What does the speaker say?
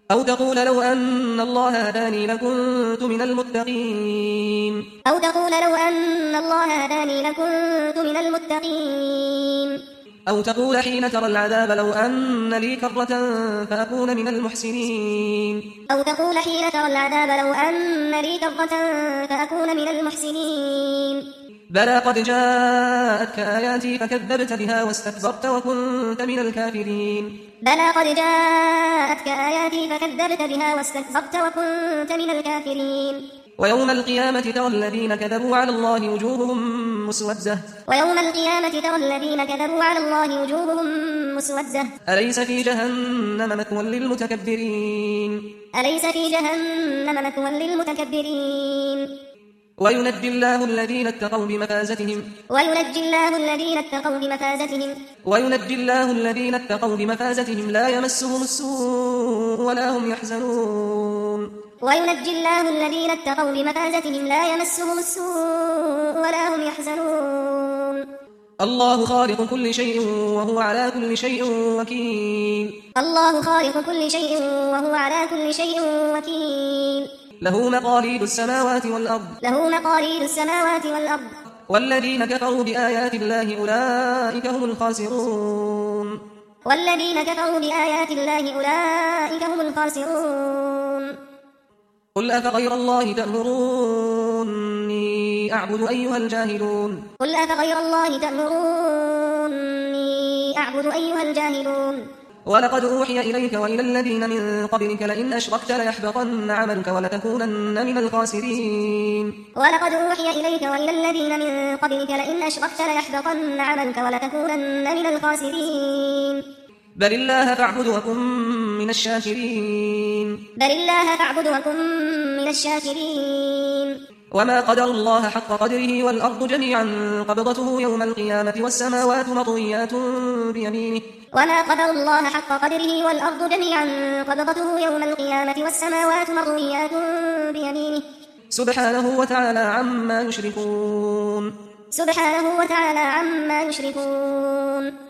أو تقول لو أن الله هداني لكنت من المتقين. أو تقول لو أن الله هداني لكنت من المتقين. أو تقول حين ترى العذاب لو أن لي كرة فأكون من المحسنين. أو تقول حين ترى العذاب لو أن لي كرة فأكون من المحسنين. بلى قد جاءتك آياتي فكذبت بها واستكبرت وكنت من الكافرين. بلى قد جاءتك آياتي فكذبت بها واستكبرت وكنت من الكافرين. ويوم القيامة ترى الذين كذبوا على الله وجوههم مسودة. ويوم القيامة ترى الذين كذبوا على الله وجوههم مسودة. أليس في جهنم مثوى للمتكبرين. أليس في جهنم مثوى للمتكبرين. وينجي الله الذين اتقوا بمفازتهم. وينجي الله الذين اتقوا بمفازتهم. وينجي الله الذين اتقوا بمفازتهم لا يمسهم السوء ولا هم يحزنون. وينجي الله الذين اتقوا بمفازتهم لا يمسهم السوء ولا هم يحزنون. الله خالق كل شيء وهو على كل شيء وكيل. الله خالق كل شيء وهو على كل شيء وكيل. له مقاليد السماوات والأرض. له مقاليد السماوات والأرض. والذين كفروا بآيات الله أولئك هم الخاسرون. والذين كفروا بآيات الله أولئك هم الخاسرون. قل أفغير الله تأمروني أعبد أيها الجاهلون. قل أفغير الله تأمروني أعبد أيها الجاهلون. ولقد أوحي إليك وإلى الذين من قبلك لئن أشركت ليحبطن عملك ولتكونن من الخاسرين. ولقد أوحي إليك وإلى الذين من قبلك لئن أشركت ليحبطن عملك ولتكونن من الخاسرين. بل الله فاعبد وكن من الشاكرين. بل الله فاعبد وكن من الشاكرين. وما قدر الله حق قدره والأرض جميعا قبضته يوم القيامة والسماوات مطويات بيمينه. وما قدر الله حق قدره والأرض جميعا قبضته يوم القيامة والسماوات مطويات بيمينه. سبحانه وتعالى عما يشركون. سبحانه وتعالى عما يشركون.